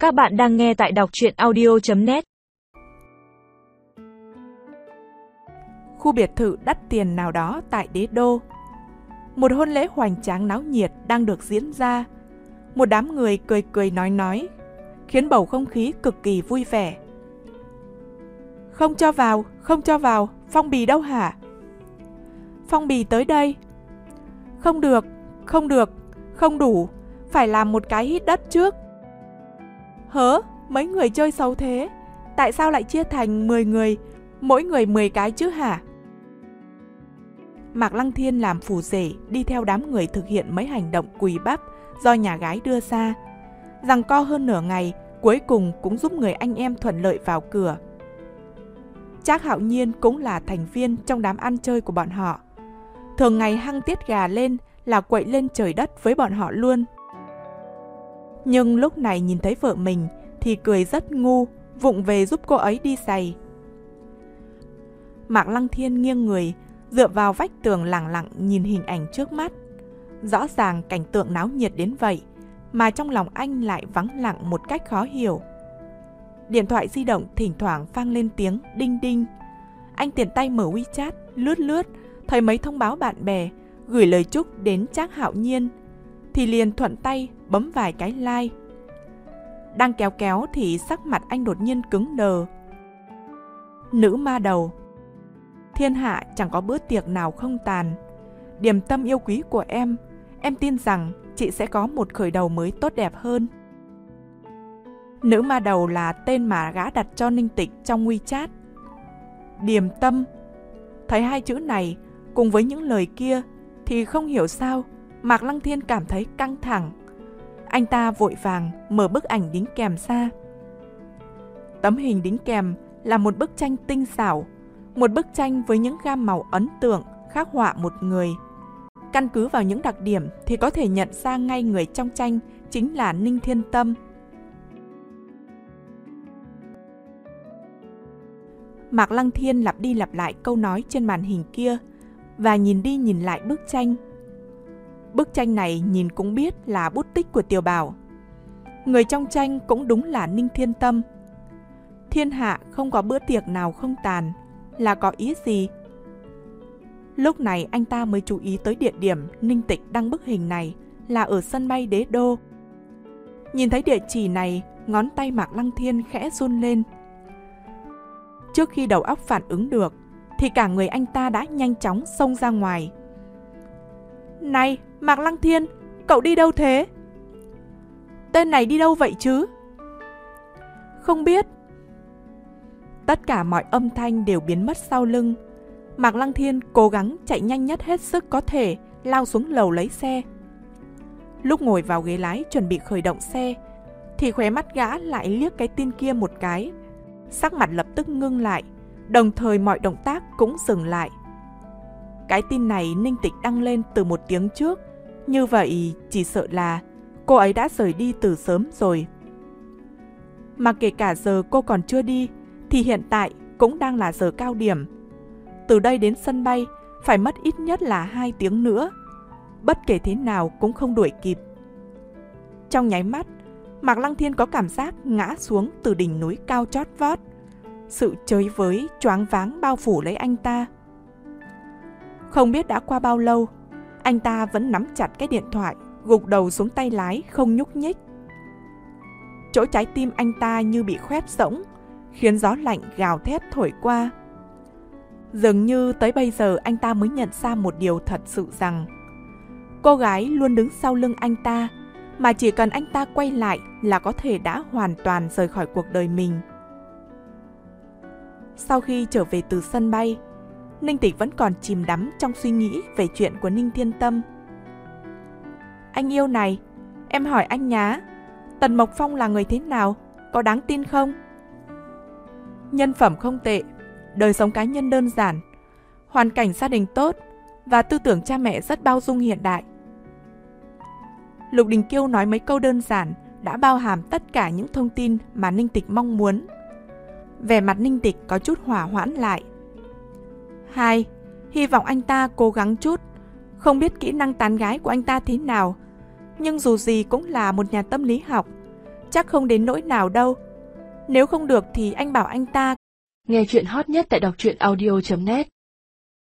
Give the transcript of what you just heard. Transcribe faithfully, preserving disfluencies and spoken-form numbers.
Các bạn đang nghe tại đọc truyện audio chấm net. Khu biệt thự đắt tiền nào đó tại Đế Đô. Một hôn lễ hoành tráng náo nhiệt đang được diễn ra. Một đám người cười cười nói nói, khiến bầu không khí cực kỳ vui vẻ. Không cho vào, không cho vào, phong bì đâu hả? Phong bì tới đây. Không được, không được, không đủ, phải làm một cái hít đất trước. Hớ, mấy người chơi xấu thế, tại sao lại chia thành mười người, mỗi người mười cái chứ hả? Mạc Lăng Thiên làm phù rể đi theo đám người thực hiện mấy hành động quỳ bắp do nhà gái đưa ra. Giằng co hơn nửa ngày, cuối cùng cũng giúp người anh em thuận lợi vào cửa. Trác Hạo Nhiên cũng là thành viên trong đám ăn chơi của bọn họ. Thường ngày hăng tiết gà lên là quậy lên trời đất với bọn họ luôn. Nhưng lúc này nhìn thấy vợ mình thì cười rất ngu, vụng về giúp cô ấy đi giày. Mạc Lăng Thiên nghiêng người, dựa vào vách tường lẳng lặng nhìn hình ảnh trước mắt. Rõ ràng cảnh tượng náo nhiệt đến vậy, mà trong lòng anh lại vắng lặng một cách khó hiểu. Điện thoại di động thỉnh thoảng vang lên tiếng đinh đinh. Anh tiện tay mở WeChat, lướt lướt, thấy mấy thông báo bạn bè, gửi lời chúc đến Trác Hạo Nhiên, thì liền thuận tay bấm vài cái like. Đang kéo kéo thì sắc mặt anh đột nhiên cứng đờ. Nữ ma đầu. Thiên hạ chẳng có bữa tiệc nào không tàn. Điểm tâm yêu quý của em, em tin rằng chị sẽ có một khởi đầu mới tốt đẹp hơn. Nữ ma đầu là tên mà gã đặt cho Ninh Tịch trong WeChat. Điềm tâm. Thấy hai chữ này cùng với những lời kia thì không hiểu sao Mạc Lăng Thiên cảm thấy căng thẳng. Anh ta vội vàng mở bức ảnh đính kèm ra. Tấm hình đính kèm là một bức tranh tinh xảo, một bức tranh với những gam màu ấn tượng khắc họa một người. Căn cứ vào những đặc điểm thì có thể nhận ra ngay người trong tranh chính là Ninh Thiên Tâm. Mạc Lăng Thiên lặp đi lặp lại câu nói trên màn hình kia và nhìn đi nhìn lại bức tranh. Bức tranh này nhìn cũng biết là bút tích của Tiểu Bảo. Người trong tranh cũng đúng là Ninh Thiên Tâm. Thiên hạ không có bữa tiệc nào không tàn là có ý gì? Lúc này anh ta mới chú ý tới địa điểm Ninh Tịch đăng bức hình này là ở sân bay Đế Đô. Nhìn thấy địa chỉ này, ngón tay Mạc Lăng Thiên khẽ run lên. Trước khi đầu óc phản ứng được thì cả người anh ta đã nhanh chóng xông ra ngoài. Này, Mạc Lăng Thiên, cậu đi đâu thế? Tên này đi đâu vậy chứ? Không biết. Tất cả mọi âm thanh đều biến mất sau lưng. Mạc Lăng Thiên cố gắng chạy nhanh nhất hết sức có thể, lao xuống lầu lấy xe. Lúc ngồi vào ghế lái chuẩn bị khởi động xe thì khóe mắt gã lại liếc cái tin kia một cái. Sắc mặt lập tức ngưng lại, đồng thời mọi động tác cũng dừng lại. Cái tin này Ninh Tịch đăng lên từ một tiếng trước, như vậy chỉ sợ là cô ấy đã rời đi từ sớm rồi. Mà kể cả giờ cô còn chưa đi thì hiện tại cũng đang là giờ cao điểm. Từ đây đến sân bay phải mất ít nhất là hai tiếng nữa. Bất kể thế nào cũng không đuổi kịp. Trong nháy mắt, Mạc Lăng Thiên có cảm giác ngã xuống từ đỉnh núi cao chót vót. Sự chới với, choáng váng bao phủ lấy anh ta. Không biết đã qua bao lâu, anh ta vẫn nắm chặt cái điện thoại, gục đầu xuống tay lái không nhúc nhích. Chỗ trái tim anh ta như bị khoét rỗng, khiến gió lạnh gào thét thổi qua. Dường như tới bây giờ anh ta mới nhận ra một điều thật sự rằng cô gái luôn đứng sau lưng anh ta, mà chỉ cần anh ta quay lại là có thể đã hoàn toàn rời khỏi cuộc đời mình. Sau khi trở về từ sân bay, Ninh Tịch vẫn còn chìm đắm trong suy nghĩ về chuyện của Ninh Thiên Tâm. Anh yêu này, em hỏi anh nhá, Tần Mộc Phong là người thế nào, có đáng tin không? Nhân phẩm không tệ, đời sống cá nhân đơn giản, hoàn cảnh gia đình tốt và tư tưởng cha mẹ rất bao dung hiện đại. Lục Đình Kiêu nói mấy câu đơn giản đã bao hàm tất cả những thông tin mà Ninh Tịch mong muốn. Vẻ mặt Ninh Tịch có chút hỏa hoãn lại. Hai, hy vọng anh ta cố gắng chút. Không biết kỹ năng tán gái của anh ta thế nào, nhưng dù gì cũng là một nhà tâm lý học. chắc không đến nỗi nào đâu. Nếu không được thì anh bảo anh ta. Nghe chuyện hot nhất tại đọc truyện audio chấm net.